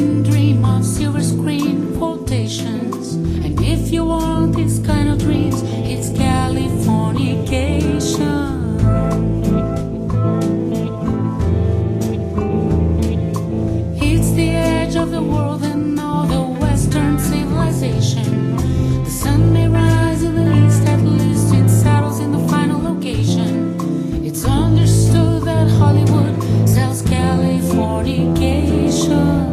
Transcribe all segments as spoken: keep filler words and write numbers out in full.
dream of silver screen quotations. And if you want this kind of dreams, it's Californication. It's the edge of the world and all the Western civilization. The sun may rise in the east, at least it settles in the final location. It's understood that Hollywood sells Californication.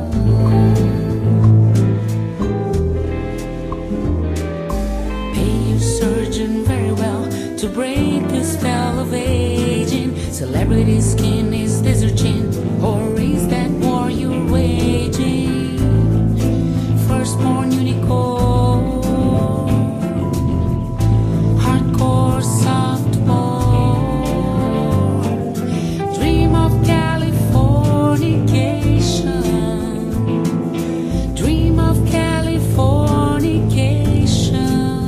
Pay your surgeon very well to break the spell of aging. Celebrity skin is desert chin, or is that war you're waging? Firstborn unicorn, hardcore softcore, dream of Californication, dream of Californication.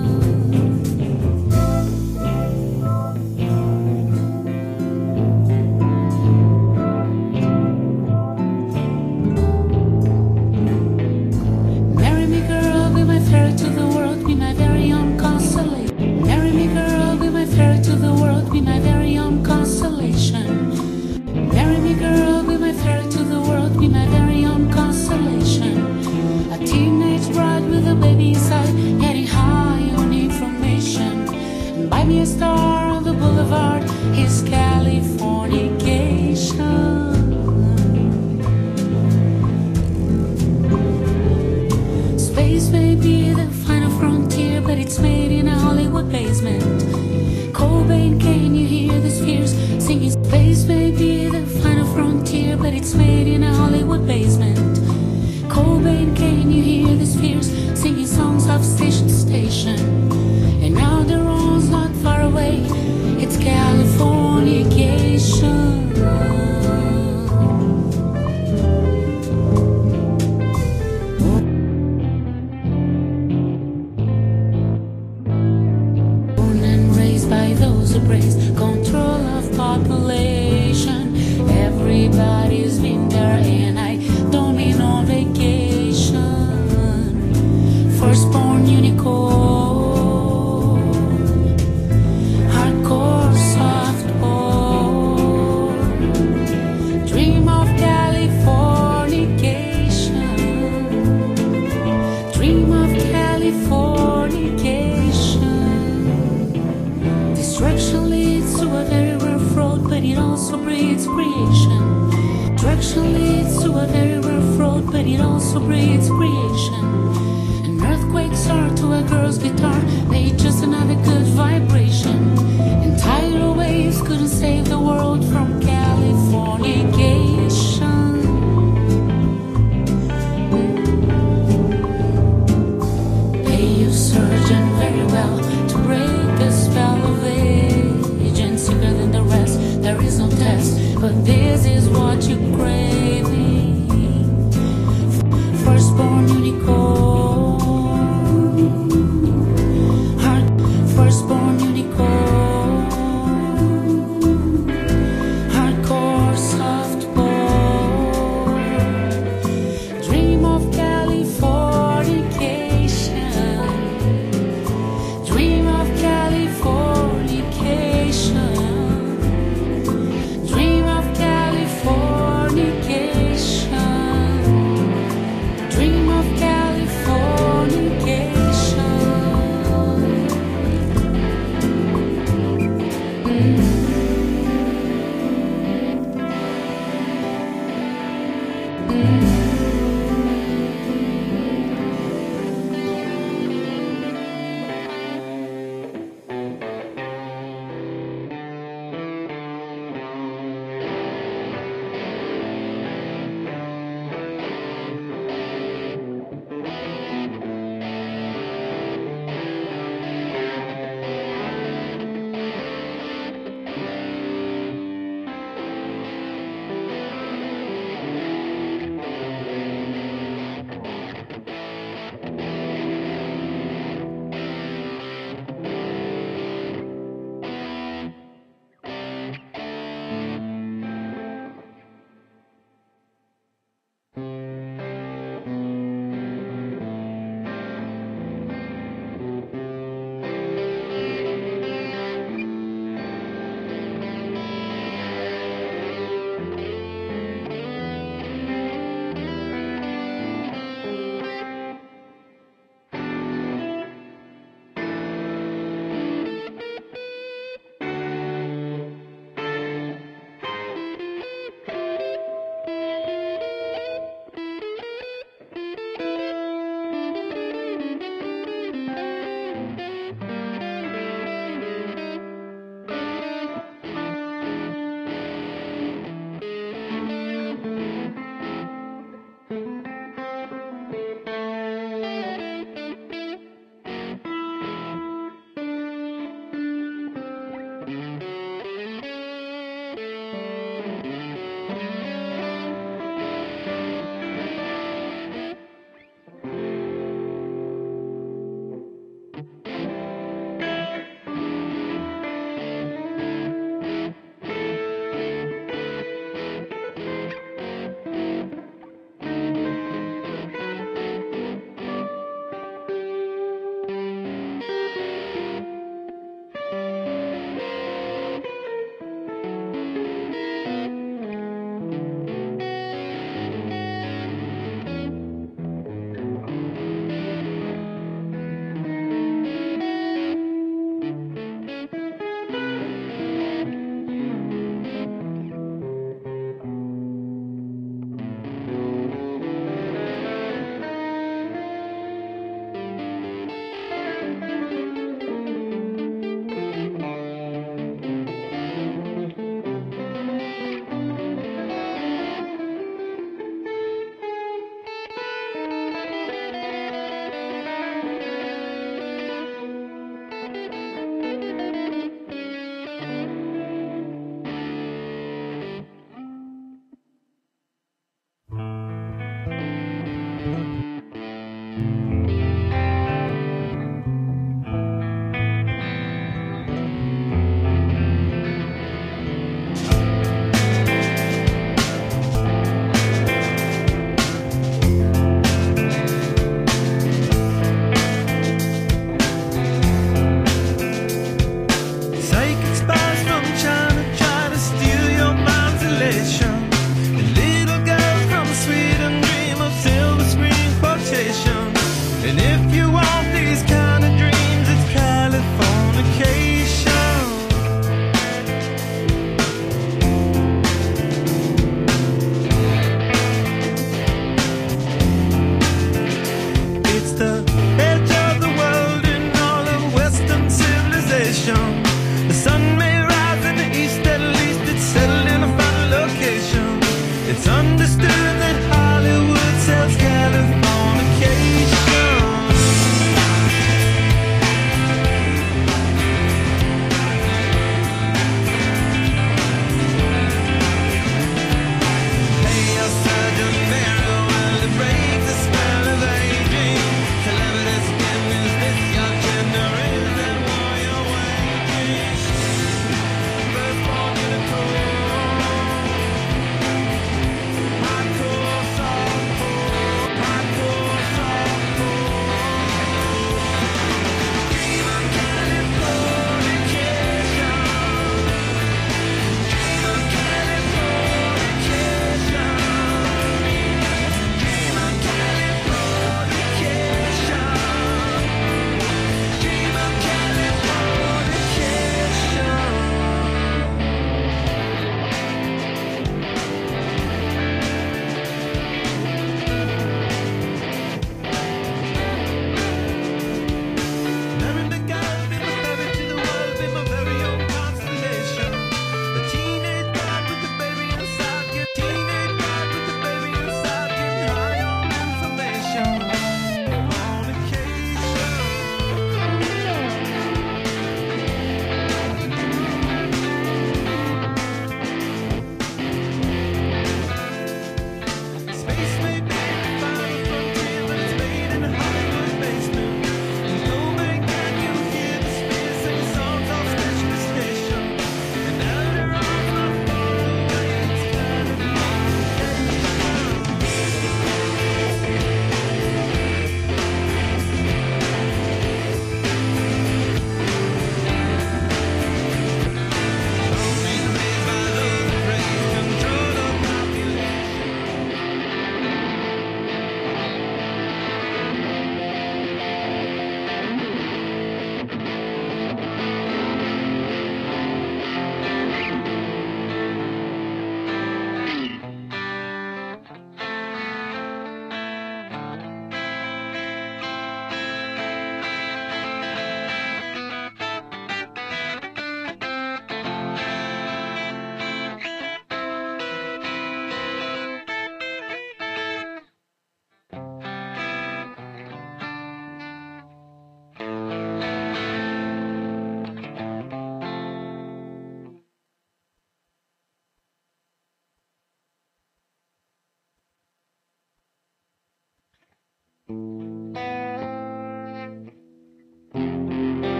Marry me, girl, be my fairy to the world, be my very own constellation. Marry me, girl, be my fairy to the world, be my very own constellation. Marry me, girl, be my fairy to the world, be my very own constellation. A teenage bride with a baby inside, getting high on information. And buy me a star on the boulevard, is Californication. Space may be the final frontier, but it's made in a Hollywood basement. Cobain, can you hear the spheres singing? Space may be the final frontier, but it's made in a Hollywood basement. Cobain, can you hear the spheres singing songs of station to station? And now the road's not far away, it's Californication. Born and raised by those who praise control of population. Everybody's been there, and I don't mean on vacation. Firstborn unicorn, hardcore softcore, dream of Californication, dream of Californication. Destruction leads to a very rough road, but it also breeds creation. Destruction leads to a very rough road, but it also breeds creation. And earthquakes are to a girl's guitar, they just another good vibration. And tidal waves couldn't save the world from Californication. Pay your surgeon very well to break the spell of age. And sicker than the rest, there is no test, but this is what you're craving. Firstborn unicorn,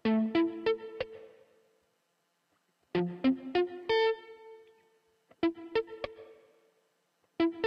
you.